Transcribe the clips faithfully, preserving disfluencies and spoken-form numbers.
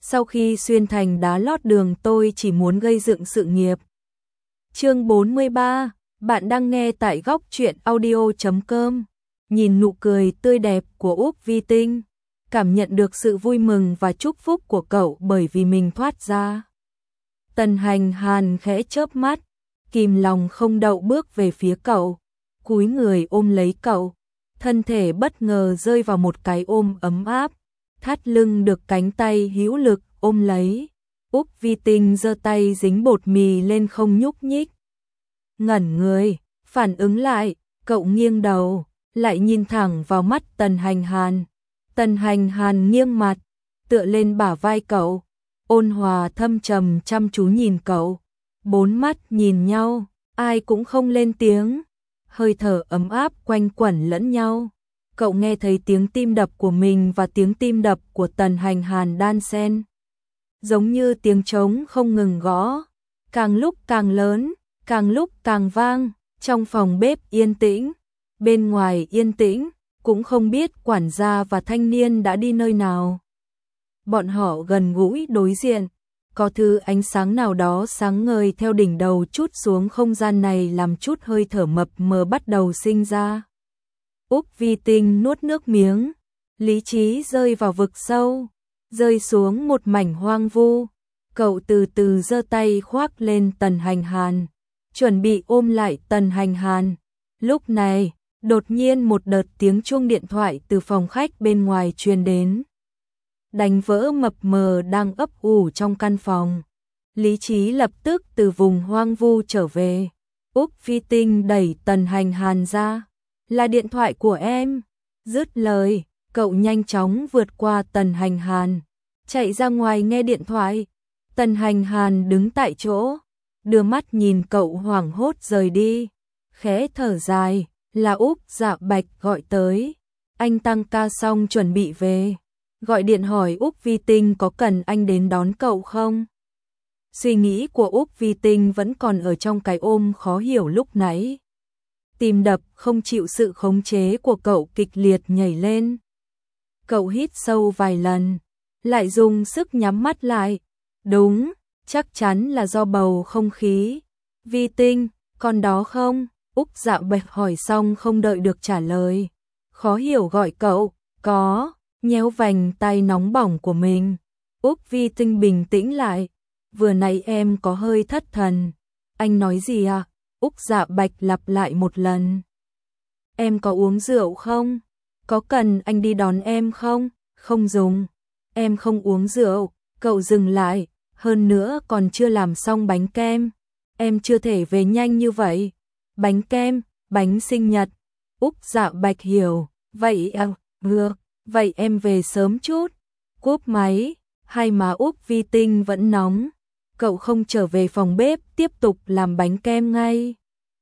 sau khi xuyên thành đá lót đường tôi chỉ muốn gây dựng sự nghiệp. Chương bốn mươi ba, bạn đang nghe tại góc truyện audio chấm com. Nhìn nụ cười tươi đẹp của Úc Vi Tinh, cảm nhận được sự vui mừng và chúc phúc của cậu bởi vì mình thoát ra. Tần Hành Hàn khẽ chớp mắt, kìm lòng không đậu bước về phía cậu, cúi người ôm lấy cậu, thân thể bất ngờ rơi vào một cái ôm ấm áp, thắt lưng được cánh tay hữu lực ôm lấy. Úc Vi Tinh giơ tay dính bột mì lên không nhúc nhích. Ngẩn người, phản ứng lại, cậu nghiêng đầu, lại nhìn thẳng vào mắt Tần Hành Hàn. Tần Hành Hàn nghiêng mặt, tựa lên bả vai cậu, ôn hòa thâm trầm chăm chú nhìn cậu. Bốn mắt nhìn nhau, ai cũng không lên tiếng, hơi thở ấm áp quanh quẩn lẫn nhau. Cậu nghe thấy tiếng tim đập của mình và tiếng tim đập của Tần Hành Hàn đan xen, giống như tiếng trống không ngừng gõ, càng lúc càng lớn, càng lúc càng vang. Trong phòng bếp yên tĩnh, bên ngoài yên tĩnh, cũng không biết quản gia và thanh niên đã đi nơi nào. Bọn họ gần gũi đối diện, có thứ ánh sáng nào đó sáng ngời theo đỉnh đầu chút xuống không gian này, làm chút hơi thở mập mờ bắt đầu sinh ra. Úc Vi Tinh nuốt nước miếng, lý trí rơi vào vực sâu, rơi xuống một mảnh hoang vu. Cậu từ từ giơ tay khoác lên Tần Hành Hàn, chuẩn bị ôm lại Tần Hành Hàn. Lúc này, đột nhiên một đợt tiếng chuông điện thoại từ phòng khách bên ngoài truyền đến, đánh vỡ mập mờ đang ấp ủ trong căn phòng. Lý trí lập tức từ vùng hoang vu trở về. Úc Vi Tinh đẩy Tần Hành Hàn ra. Là điện thoại của em. Dứt lời, cậu nhanh chóng vượt qua Tần Hành Hàn, chạy ra ngoài nghe điện thoại. Tần Hành Hàn đứng tại chỗ, đưa mắt nhìn cậu hoảng hốt rời đi, khẽ thở dài. Là Úc Dạ Bạch gọi tới. Anh tăng ca xong chuẩn bị về, gọi điện hỏi Úc Vi Tinh có cần anh đến đón cậu không. Suy nghĩ của Úc Vi Tinh vẫn còn ở trong cái ôm khó hiểu lúc nãy. Tim đập không chịu sự khống chế của cậu kịch liệt nhảy lên. Cậu hít sâu vài lần, lại dùng sức nhắm mắt lại. Đúng, chắc chắn là do bầu không khí. Vi Tinh, con đó không? Úc Dạ Bạch hỏi xong không đợi được trả lời, khó hiểu gọi cậu. Có, nhéo vành tay nóng bỏng của mình. Úc Vi Tinh bình tĩnh lại. Vừa nãy em có hơi thất thần. Anh nói gì à? Úc Dạ Bạch lặp lại một lần. Em có uống rượu không? Có cần anh đi đón em không? Không dùng, em không uống rượu. Cậu dừng lại, hơn nữa còn chưa làm xong bánh kem. Em chưa thể về nhanh như vậy. Bánh kem, bánh sinh nhật. Úc Dạ Bạch hiểu. Vậy à, được, vậy em về sớm chút. Cúp máy, hai má Úc Vi Tinh vẫn nóng. Cậu không trở về phòng bếp tiếp tục làm bánh kem ngay,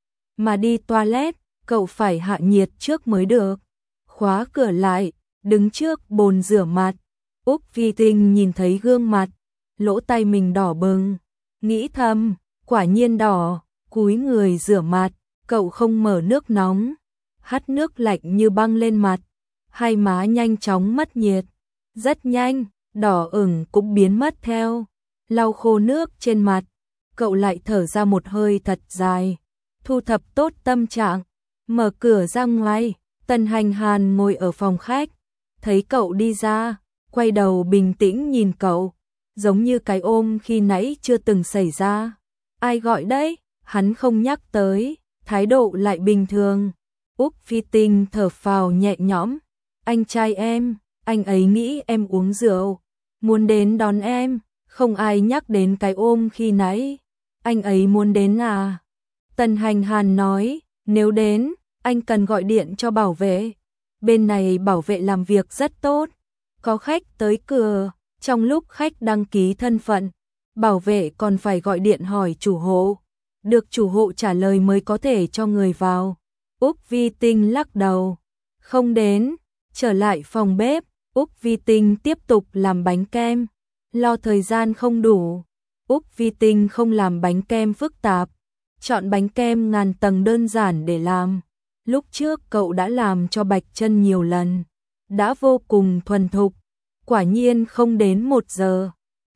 mà đi toilet. Cậu phải hạ nhiệt trước mới được. Khóa cửa lại, đứng trước bồn rửa mặt. Úc Vi Tinh nhìn thấy gương mặt, lỗ tai mình đỏ bừng, nghĩ thầm, quả nhiên đỏ. Cúi người rửa mặt, cậu không mở nước nóng, hắt nước lạnh như băng lên mặt. Hai má nhanh chóng mất nhiệt, rất nhanh, đỏ ửng cũng biến mất theo. Lau khô nước trên mặt, cậu lại thở ra một hơi thật dài, thu thập tốt tâm trạng, mở cửa ra ngoài. Tần Hành Hàn ngồi ở phòng khách, thấy cậu đi ra, quay đầu bình tĩnh nhìn cậu, giống như cái ôm khi nãy chưa từng xảy ra. Ai gọi đấy? Hắn không nhắc tới, thái độ lại bình thường. Úc Vi Tinh thở phào nhẹ nhõm. Anh trai em, anh ấy nghĩ em uống rượu, muốn đến đón em. Không ai nhắc đến cái ôm khi nãy. Anh ấy muốn đến à? Tần Hành Hàn nói, nếu đến, anh cần gọi điện cho bảo vệ. Bên này bảo vệ làm việc rất tốt. Có khách tới cửa, trong lúc khách đăng ký thân phận, bảo vệ còn phải gọi điện hỏi chủ hộ. Được chủ hộ trả lời mới có thể cho người vào. Úc Vi Tinh lắc đầu, không đến. Trở lại phòng bếp, Úc Vi Tinh tiếp tục làm bánh kem. Lo thời gian không đủ, Úc Vi Tinh không làm bánh kem phức tạp, chọn bánh kem ngàn tầng đơn giản để làm. Lúc trước cậu đã làm cho Bạch Chân nhiều lần, đã vô cùng thuần thục. Quả nhiên không đến một giờ,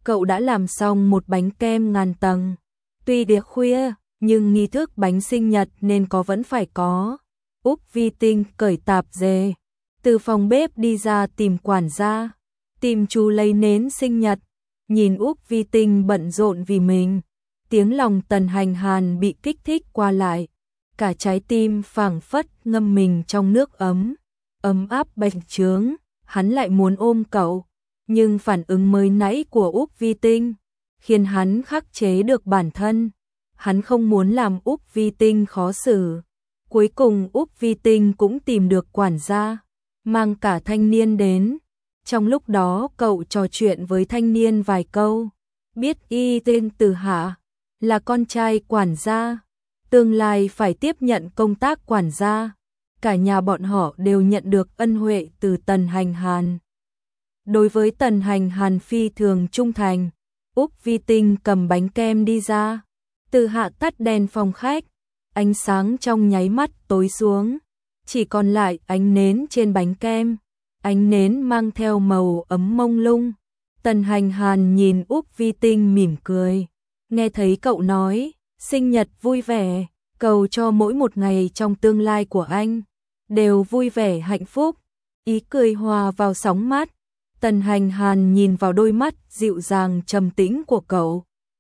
cậu đã làm xong một bánh kem ngàn tầng. Tuy đêm khuya, nhưng nghi thức bánh sinh nhật nên có vẫn phải có. Úc Vi Tinh cởi tạp dề, từ phòng bếp đi ra tìm quản gia, tìm chú lấy nến sinh nhật. Nhìn Úc Vi Tinh bận rộn vì mình, tiếng lòng Tần Hành Hàn bị kích thích qua lại, cả trái tim phảng phất ngâm mình trong nước ấm, ấm áp bành trướng. Hắn lại muốn ôm cậu, nhưng phản ứng mới nãy của Úc Vi Tinh khiến hắn khắc chế được bản thân. Hắn không muốn làm Úc Vi Tinh khó xử. Cuối cùng Úc Vi Tinh cũng tìm được quản gia, mang cả thanh niên đến. Trong lúc đó cậu trò chuyện với thanh niên vài câu, biết y tên Từ Hạ, là con trai quản gia, tương lai phải tiếp nhận công tác quản gia. Cả nhà bọn họ đều nhận được ân huệ từ Tần Hành Hàn. Đối với Tần Hành Hàn phi thường trung thành, Úc Vi Tinh cầm bánh kem đi ra. Từ Hạ tắt đèn phòng khách, ánh sáng trong nháy mắt tối xuống, chỉ còn lại ánh nến trên bánh kem. Ánh nến mang theo màu ấm mông lung. Tần Hành Hàn nhìn Úc Vi Tinh mỉm cười, nghe thấy cậu nói, sinh nhật vui vẻ, cầu cho mỗi một ngày trong tương lai của anh đều vui vẻ hạnh phúc. Ý cười hòa vào sóng mắt. Tần Hành Hàn nhìn vào đôi mắt dịu dàng trầm tĩnh của cậu.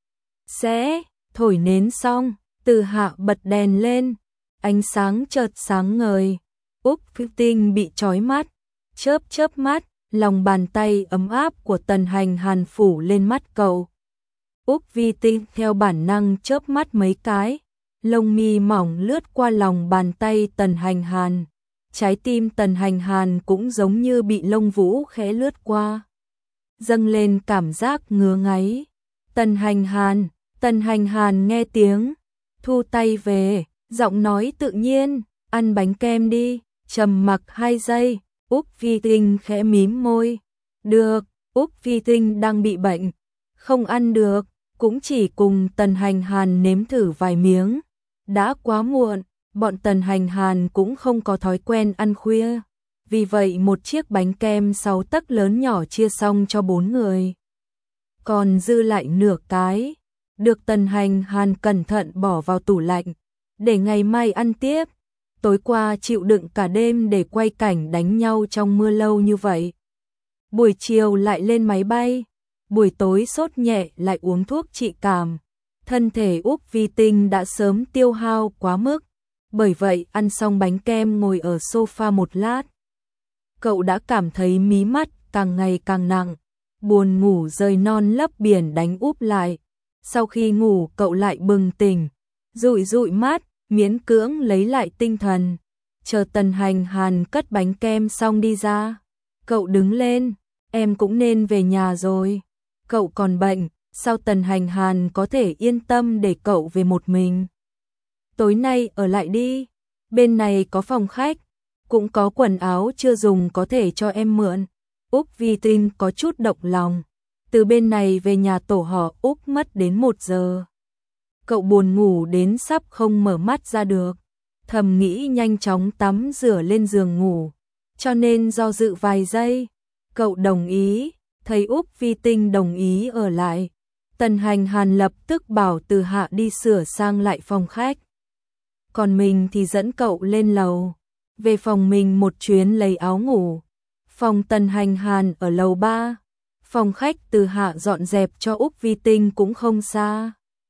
Sẽ thổi nến xong, Từ Hạ bật đèn lên, ánh sáng chợt sáng ngời. Úc Vi Tinh bị chói mắt, chớp chớp mắt, lòng bàn tay ấm áp của Tần Hành Hàn phủ lên mắt cậu. Úc Vi Tinh theo bản năng chớp mắt mấy cái, lông mi mỏng lướt qua lòng bàn tay Tần Hành Hàn. Trái tim Tần Hành Hàn cũng giống như bị lông vũ khẽ lướt qua, dâng lên cảm giác ngứa ngáy. Tần Hành Hàn, Tần Hành Hàn nghe tiếng, thu tay về, giọng nói tự nhiên, ăn bánh kem đi. Trầm mặc hai giây, Úc Vi Tinh khẽ mím môi. Được, Úc Vi Tinh đang bị bệnh, không ăn được, cũng chỉ cùng Tần Hành Hàn nếm thử vài miếng. Đã quá muộn, bọn Tần Hành Hàn cũng không có thói quen ăn khuya, vì vậy một chiếc bánh kem sáu tấc lớn nhỏ chia xong cho bốn người. Còn dư lại nửa cái, được Tần Hành Hàn cẩn thận bỏ vào tủ lạnh, để ngày mai ăn tiếp. Tối qua chịu đựng cả đêm để quay cảnh đánh nhau trong mưa lâu như vậy. Buổi chiều lại lên máy bay, buổi tối sốt nhẹ lại uống thuốc trị cảm. Thân thể Úc Vi Tinh đã sớm tiêu hao quá mức, bởi vậy ăn xong bánh kem ngồi ở sofa một lát. Cậu đã cảm thấy mí mắt càng ngày càng nặng, buồn ngủ rời non lấp biển đánh úp lại. Sau khi ngủ cậu lại bừng tỉnh, dụi dụi mắt, miễn cưỡng lấy lại tinh thần. Chờ Tần Hành Hàn cất bánh kem xong đi ra, cậu đứng lên, em cũng nên về nhà rồi. Cậu còn bệnh, sao Tần Hành Hàn có thể yên tâm để cậu về một mình? Tối nay ở lại đi, bên này có phòng khách, cũng có quần áo chưa dùng có thể cho em mượn. Úc Vi Tinh có chút động lòng, từ bên này về nhà tổ họ Úc mất đến một giờ. Cậu buồn ngủ đến sắp không mở mắt ra được, thầm nghĩ nhanh chóng tắm rửa lên giường ngủ, cho nên do dự vài giây, cậu đồng ý. Thấy Úc Vi Tinh đồng ý ở lại, Tần Hành Hàn lập tức bảo Từ Hạ đi sửa sang lại phòng khách. Còn mình thì dẫn cậu lên lầu, về phòng mình một chuyến lấy áo ngủ. Phòng Tần Hành Hàn ở lầu ba, phòng khách Từ Hạ dọn dẹp cho Úc Vi Tinh cũng không xa.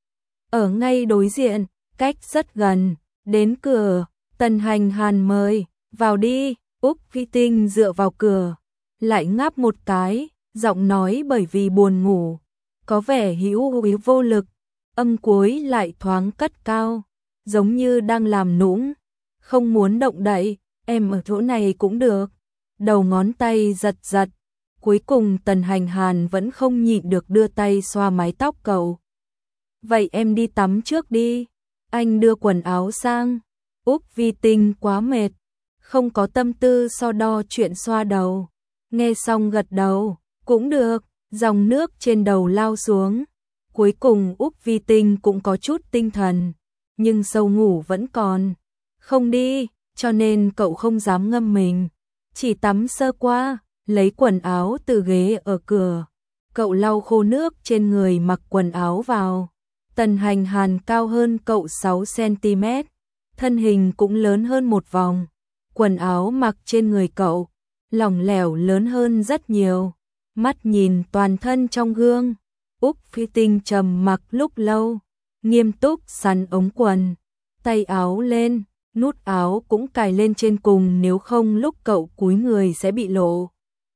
Ở ngay đối diện, cách rất gần, đến cửa, Tần Hành Hàn mời, vào đi. Úc Vi Tinh dựa vào cửa, lại ngáp một cái, giọng nói bởi vì buồn ngủ, có vẻ hữu hữu vô lực, âm cuối lại thoáng cất cao, giống như đang làm nũng, không muốn động đậy, em ở chỗ này cũng được. Đầu ngón tay giật giật, cuối cùng Tần Hành Hàn vẫn không nhịn được đưa tay xoa mái tóc cậu. Vậy em đi tắm trước đi, anh đưa quần áo sang. Úc Vi Tinh quá mệt, không có tâm tư so đo chuyện xoa đầu. Nghe xong gật đầu, cũng được, dòng nước trên đầu lao xuống. Cuối cùng Úc Vi Tinh cũng có chút tinh thần, nhưng sâu ngủ vẫn còn. Không đi, cho nên cậu không dám ngâm mình, chỉ tắm sơ qua, lấy quần áo từ ghế ở cửa. Cậu lau khô nước trên người mặc quần áo vào. Tần Hành Hàn cao hơn cậu sáu xăng ti mét, thân hình cũng lớn hơn một vòng. Quần áo mặc trên người cậu, lỏng lẻo lớn hơn rất nhiều. Mắt nhìn toàn thân trong gương, Úc Phi Tinh trầm mặc lúc lâu, nghiêm túc sắn ống quần, tay áo lên, nút áo cũng cài lên trên cùng, nếu không lúc cậu cúi người sẽ bị lộ.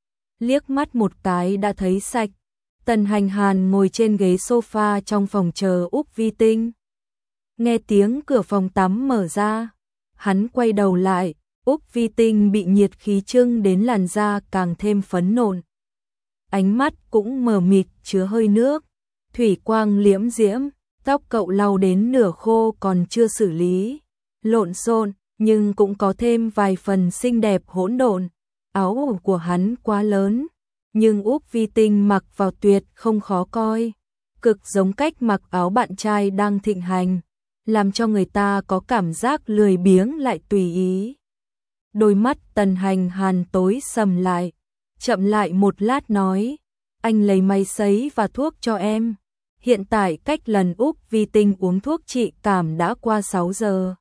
Liếc mắt một cái đã thấy sạch. Tần Hành Hàn ngồi trên ghế sofa trong phòng chờ Úc Vi Tinh. Nghe tiếng cửa phòng tắm mở ra, hắn quay đầu lại, Úc Vi Tinh bị nhiệt khí trưng đến làn da càng thêm phấn nộn. Ánh mắt cũng mờ mịt chứa hơi nước, thủy quang liễm diễm, tóc cậu lau đến nửa khô còn chưa xử lý, lộn xộn nhưng cũng có thêm vài phần xinh đẹp hỗn độn. Áo của hắn quá lớn, nhưng Úc Vi Tinh mặc vào tuyệt không khó coi, cực giống cách mặc áo bạn trai đang thịnh hành, làm cho người ta có cảm giác lười biếng lại tùy ý. Đôi mắt Tần Hành Hàn tối sầm lại, chậm lại một lát nói, anh lấy máy sấy và thuốc cho em. Hiện tại cách lần Úc Vi Tinh uống thuốc trị cảm đã qua sáu giờ.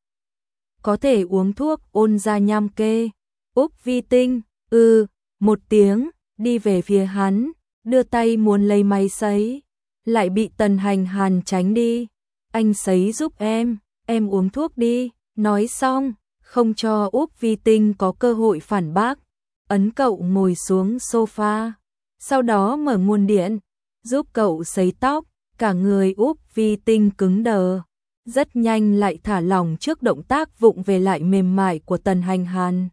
Có thể uống thuốc ôn ra nham kê. Úc Vi Tinh, ư, ừ, một tiếng, đi về phía hắn, đưa tay muốn lấy máy sấy, lại bị Tần Hành Hàn tránh đi. Anh sấy giúp em, em uống thuốc đi. Nói xong, không cho Úc Vi Tinh có cơ hội phản bác, ấn cậu ngồi xuống sofa, sau đó mở nguồn điện, giúp cậu sấy tóc. Cả người Úc Vi Tinh cứng đờ, rất nhanh lại thả lỏng trước động tác vụng về lại mềm mại của Tần Hành Hàn.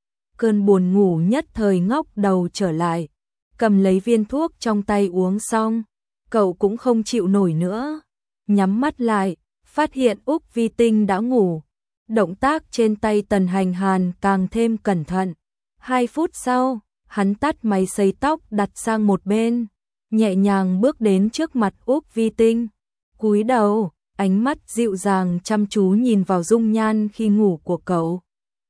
Cơn buồn ngủ nhất thời ngóc đầu trở lại, cầm lấy viên thuốc trong tay uống xong, cậu cũng không chịu nổi nữa, nhắm mắt lại, phát hiện Úc Vi Tinh đã ngủ. Động tác trên tay Tần Hành Hàn càng thêm cẩn thận. Hai phút sau, hắn tắt máy sấy tóc đặt sang một bên, nhẹ nhàng bước đến trước mặt Úc Vi Tinh, cúi đầu, ánh mắt dịu dàng chăm chú nhìn vào dung nhan khi ngủ của cậu.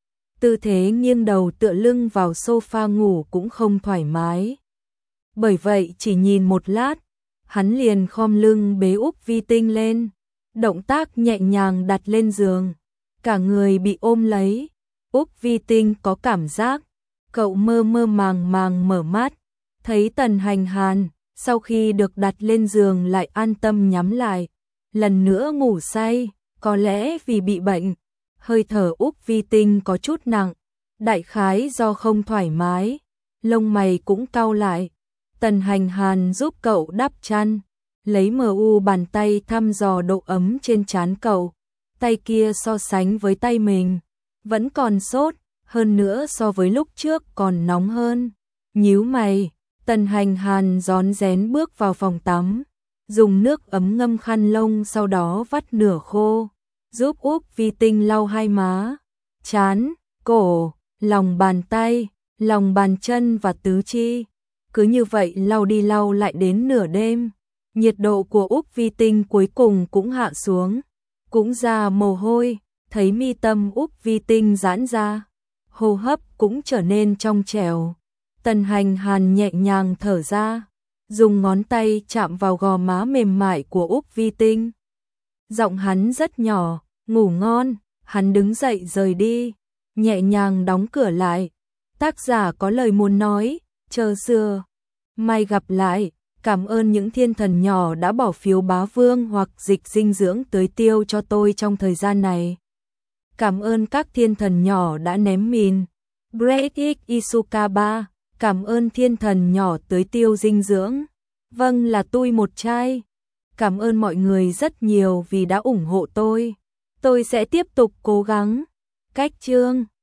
Tư thế nghiêng đầu tựa lưng vào sofa ngủ cũng không thoải mái. Bởi vậy chỉ nhìn một lát, hắn liền khom lưng bế Úc Vi Tinh lên, động tác nhẹ nhàng đặt lên giường, cả người bị ôm lấy. Úc Vi Tinh có cảm giác, cậu mơ mơ màng màng mở mắt, thấy Tần Hành Hàn, sau khi được đặt lên giường lại an tâm nhắm lại, lần nữa ngủ say, có lẽ vì bị bệnh. Hơi thở Úc Vi Tinh có chút nặng, đại khái do không thoải mái, lông mày cũng cau lại. Tần Hành Hàn giúp cậu đắp chăn, lấy mờ u bàn tay thăm dò độ ấm trên trán cậu, tay kia so sánh với tay mình, vẫn còn sốt, hơn nữa so với lúc trước còn nóng hơn. Nhíu mày, Tần Hành Hàn rón rén bước vào phòng tắm, dùng nước ấm ngâm khăn lông sau đó vắt nửa khô, giúp Úc Vi Tinh lau hai má, trán, cổ, lòng bàn tay, lòng bàn chân và tứ chi. Cứ như vậy lau đi lau lại đến nửa đêm, nhiệt độ của Úc Vi Tinh cuối cùng cũng hạ xuống, cũng ra mồ hôi, thấy mi tâm Úc Vi Tinh giãn ra, hô hấp cũng trở nên trong trẻo. Tần Hành Hàn nhẹ nhàng thở ra, dùng ngón tay chạm vào gò má mềm mại của Úc Vi Tinh. Giọng hắn rất nhỏ, ngủ ngon. Hắn đứng dậy rời đi, nhẹ nhàng đóng cửa lại. Tác giả có lời muốn nói, chờ xưa mai gặp lại. Cảm ơn những thiên thần nhỏ đã bỏ phiếu bá vương hoặc dịch dinh dưỡng tưới tiêu cho tôi trong thời gian này. Cảm ơn các thiên thần nhỏ đã ném mìn. Break Isuka ba, cảm ơn thiên thần nhỏ tưới tiêu dinh dưỡng. Vâng, là tôi một chai. Cảm ơn mọi người rất nhiều vì đã ủng hộ tôi. Tôi sẽ tiếp tục cố gắng. Cách chương